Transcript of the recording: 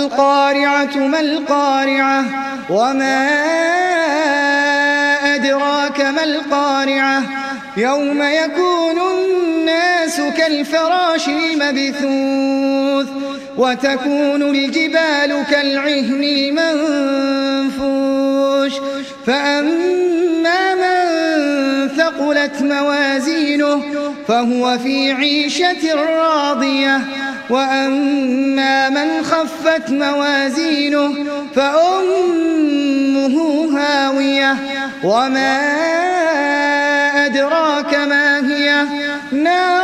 القارعة ما القارعة وما أدراك ما القارعة يوم يكون الناس كالفراش المبثوث وتكون الجبال كالعهن المنفوش فأما من ثقلت موازينه فهو في عيشة راضية وأما من خفت موازينه فأمه هاوية وما أدراك ما هي نار